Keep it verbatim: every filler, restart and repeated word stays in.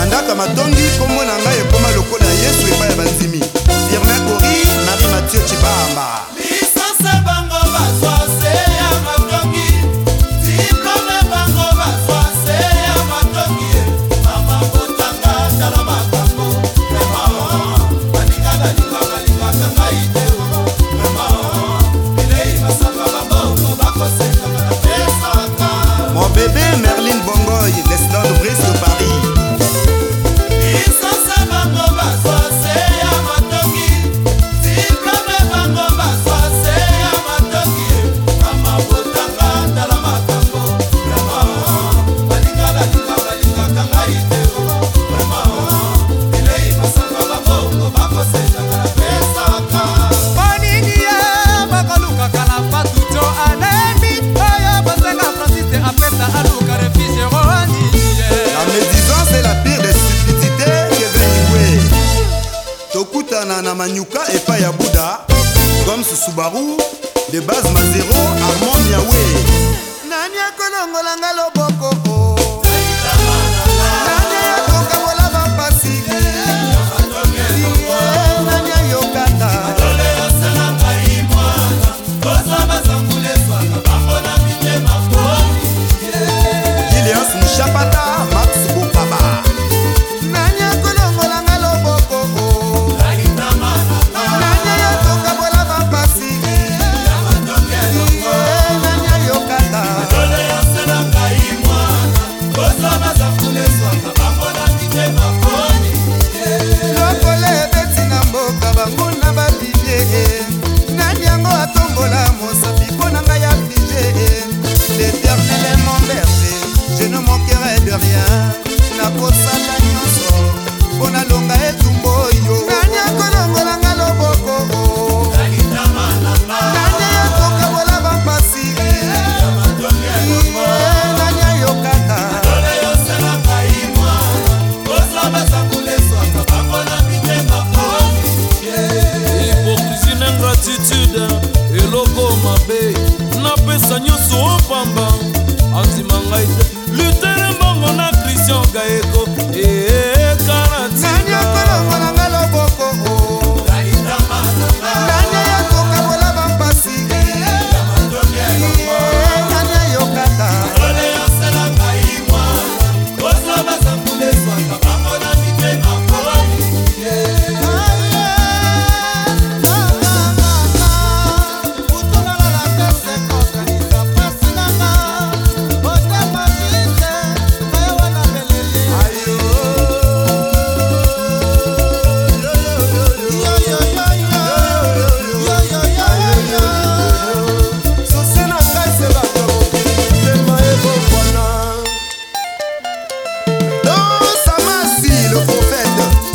Bandaka Matongi, kombo na ngai ekoma lokola Yesu epai ya banzimi. Firmin Kori, Marie Mathieu Chibamba. Licence bango bazwa se ya Matongi, diplôme bango bazwa se ya Matongi. Mama botanga tala makambo, vraiment baninga baninga baninga kanga ideo, vraiment bilei masanga babongo bakoseka na pesaka. Mon bébé Merlin Bongoy, l'Eslan de Brest Paris. Licence bango bazwa se ya Matongi, diplôme bango bazwa se ya Matongi. Mama botanga tala makambo, vraiment baninga baninga baninga kanga ideo, vraiment bilei masanga babongo bakoseka na pesaka. Bonini ye bakaluka kala patuto anemi oyo basenga Francis apesa aluka refugee rwandi ye. La médisance est la pire des stupidités que Venigwe. Tokutana na Manyuka et pas ya Bouddha. Comme ce Subaru, de base Mazero, Armand Miawe. Nani akolongola nga loboko. Nani akokabola bampasi. Nani ayokata. Gilias Mushapata, Max Bokaba. Nani akolongola nga loboko. Nani akokabola bampasi. Nani ayokata. Lokole beti na mboka bango na babibie. Nani yango atombola mosapi mpo na ngai ya fige. L'Éternel est mon berger, je ne manquerai de rien. Nakosala nyonso mpo nalonga etumbu oyo. Nani akolongola nga loboko. Nani akokabola bampasi. Nani ayokata. Hypocrisie n'ingratitude eloko mabe napesa nyonso opamba anzima ngai te lutere mbongo na Christian Gaeko Nani akolongola nga loboko. Nani akokabola bampasi. Nani ayokata. Dans Samasi, le prophète.